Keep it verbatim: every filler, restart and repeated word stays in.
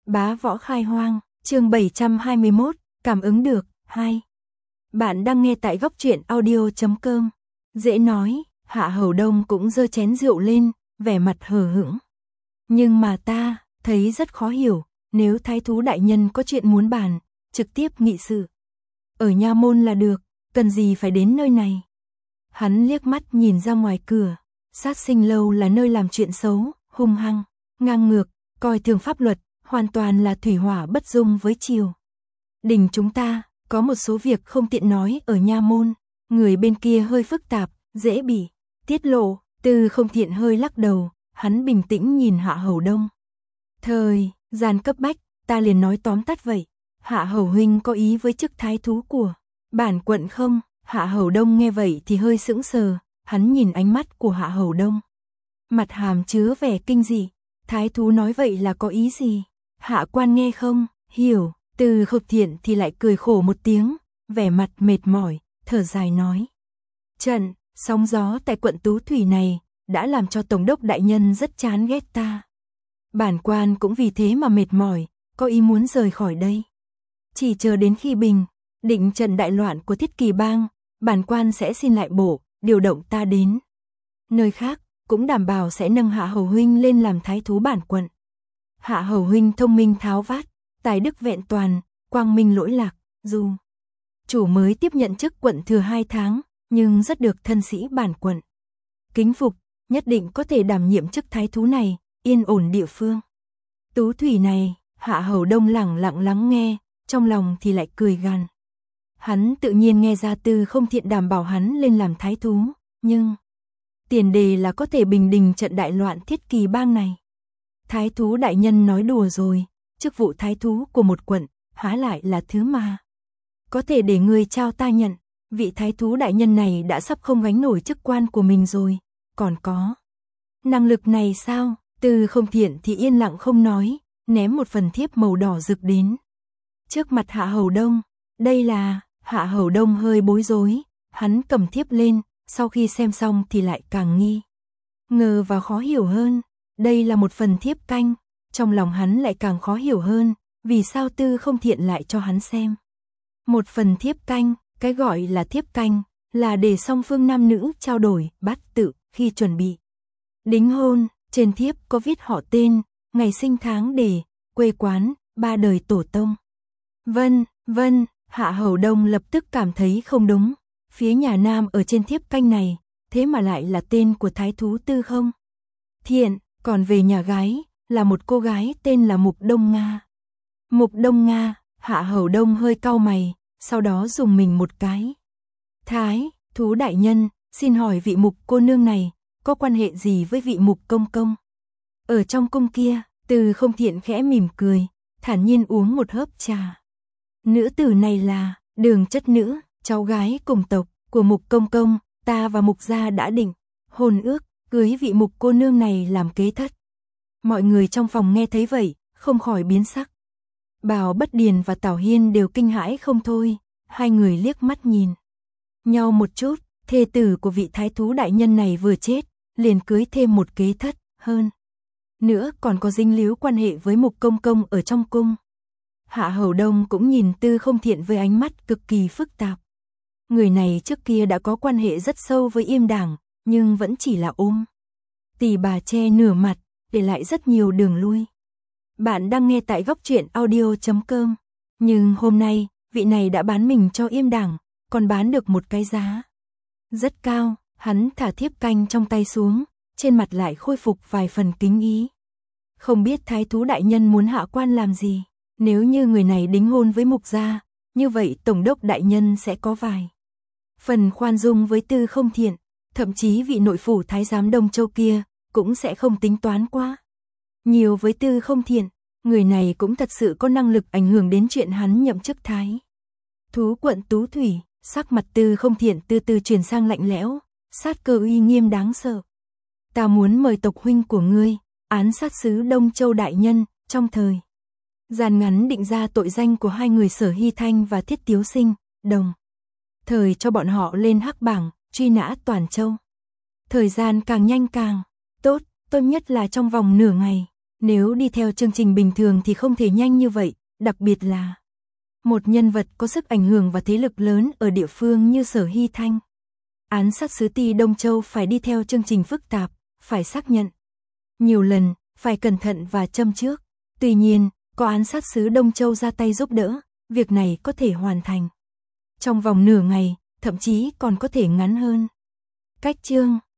Bá Võ Khai Hoang, chương bảy trăm hai mươi mốt, cảm ứng được, hai. Bạn đang nghe tại góc truyện audio chấm com. Dễ nói, Hạ Hầu Đông cũng giơ chén rượu lên, vẻ mặt hờ hững. Nhưng mà ta, thấy rất khó hiểu, nếu thái thú đại nhân có chuyện muốn bàn, trực tiếp nghị sự. Ở nha môn là được, cần gì phải đến nơi này. Hắn liếc mắt nhìn ra ngoài cửa, sát sinh lâu là nơi làm chuyện xấu, hung hăng, ngang ngược, coi thường pháp luật, hoàn toàn là thủy hỏa bất dung với triều đình chúng ta, có một số việc không tiện nói ở nha môn, người bên kia hơi phức tạp, dễ bị tiết lộ. Tư Không Thiện hơi lắc đầu, hắn bình tĩnh nhìn Hạ Hầu Đông. Thời gian cấp bách, ta liền nói tóm tắt vậy. Hạ Hầu huynh có ý với chức thái thú của bản quận không? Hạ Hầu Đông nghe vậy thì hơi sững sờ, hắn nhìn ánh mắt của Hạ Hầu Đông, mặt hàm chứa vẻ kinh dị. Thái thú nói vậy là có ý gì? Hạ quan nghe không hiểu. Tư Không Thiện thì lại cười khổ một tiếng, vẻ mặt mệt mỏi, thở dài nói: trận sóng gió tại quận Tú Thủy này đã làm cho tổng đốc đại nhân rất chán ghét ta. Bản quan cũng vì thế mà mệt mỏi, có ý muốn rời khỏi đây. Chỉ chờ đến khi bình định trận đại loạn của Thiết Kỳ bang, bản quan sẽ xin lại bổ, điều động ta đến nơi khác, cũng đảm bảo sẽ nâng Hạ Hầu huynh lên làm thái thú bản quận. Hạ Hầu huynh thông minh tháo vát, tài đức vẹn toàn, quang minh lỗi lạc, dù chủ mới tiếp nhận chức quận thừa hai tháng, nhưng rất được thân sĩ bản quận kính phục, nhất định có thể đảm nhiệm chức thái thú này, yên ổn địa phương Tú Thủy này. Hạ Hầu Đông lẳng lặng lắng nghe, trong lòng thì lại cười gằn. Hắn tự nhiên nghe ra Tư Không Thiện đảm bảo hắn lên làm thái thú, nhưng tiền đề là có thể bình định trận đại loạn Thiết Kỳ bang này. Thái thú đại nhân nói đùa rồi, chức vụ thái thú của một quận, há lại là thứ mà có thể để người trao ta nhận. Vị thái thú đại nhân này đã sắp không gánh nổi chức quan của mình rồi, còn có năng lực này sao? Tư Không Thiện thì yên lặng không nói, ném một phần thiếp màu đỏ rực đến trước mặt Hạ Hầu Đông. Đây là... Hạ Hầu Đông hơi bối rối, hắn cầm thiếp lên, sau khi xem xong thì lại càng nghi ngờ và khó hiểu hơn. Đây là một phần thiếp canh, trong lòng hắn lại càng khó hiểu hơn, vì sao Tư Không Thiện lại cho hắn xem một phần thiếp canh. Cái gọi là thiếp canh là để song phương nam nữ trao đổi bát tự khi chuẩn bị đính hôn. Trên thiếp có viết họ tên, ngày sinh tháng đẻ, quê quán, ba đời tổ tông. Vân, vân. Hạ Hầu Đông lập tức cảm thấy không đúng. Phía nhà nam ở trên thiếp canh này, thế mà lại là tên của thái thú Tư Không Thiện, còn về nhà gái, là một cô gái tên là Mục Đông Nga. Mục Đông Nga. Hạ Hầu Đông hơi cau mày, sau đó dùng mình một cái. Thái thú đại nhân, xin hỏi vị Mục cô nương này có quan hệ gì với vị Mục công công ở trong cung kia? Tư Không Thiện khẽ mỉm cười, thản nhiên uống một hớp trà. Nữ tử này là Đường Chất Nữ, cháu gái cùng tộc của Mục công công. Ta và Mục gia đã định hôn ước, cưới vị Mục cô nương này làm kế thất. Mọi người trong phòng nghe thấy vậy, không khỏi biến sắc. Bào Bất Điền và Tào Hiên đều kinh hãi không thôi, hai người liếc mắt nhìn nhau một chút. Thê tử của vị thái thú đại nhân này vừa chết, liền cưới thêm một kế thất, hơn nữa còn có dính líu quan hệ với Mục công công ở trong cung. Hạ Hầu Đông cũng nhìn Tư Không Thiện với ánh mắt cực kỳ phức tạp. Người này trước kia đã có quan hệ rất sâu với Yêm Đảng, nhưng vẫn chỉ là ôm tỉ bà che nửa mặt, để lại rất nhiều đường lui. Bạn đang nghe tại góc truyện audio chấm com. Nhưng hôm nay, vị này đã bán mình cho Yêm Đảng, còn bán được một cái giá rất cao. Hắn thả thiếp canh trong tay xuống, trên mặt lại khôi phục vài phần kính ý. Không biết thái thú đại nhân muốn hạ quan làm gì? Nếu như người này đính hôn với Mục gia, như vậy tổng đốc đại nhân sẽ có vài phần khoan dung với Tư Không Thiện, thậm chí vị nội phủ thái giám Đông Châu kia cũng sẽ không tính toán quá nhiều với Tư Không Thiện. Người này cũng thật sự có năng lực ảnh hưởng đến chuyện hắn nhậm chức thái thú quận Tú Thủy. Sắc mặt Tư Không Thiện từ từ chuyển sang lạnh lẽo, sát cơ uy nghiêm đáng sợ. Ta muốn mời tộc huynh của ngươi, án sát sứ Đông Châu đại nhân, trong thời gian ngắn định ra tội danh của hai người Sở Hy Thanh và Thiết Tiếu Sinh, đồng thời cho bọn họ lên hắc bảng, truy nã toàn châu. Thời gian càng nhanh càng tốt, tốt nhất là trong vòng nửa ngày. Nếu đi theo chương trình bình thường thì không thể nhanh như vậy, đặc biệt là một nhân vật có sức ảnh hưởng và thế lực lớn ở địa phương như Sở Hy Thanh. Án sát xứ Ti Đông Châu phải đi theo chương trình phức tạp, phải xác nhận nhiều lần, phải cẩn thận và châm trước. Tuy nhiên, có án sát xứ Đông Châu ra tay giúp đỡ, việc này có thể hoàn thành trong vòng nửa ngày, thậm chí còn có thể ngắn hơn. Cách chương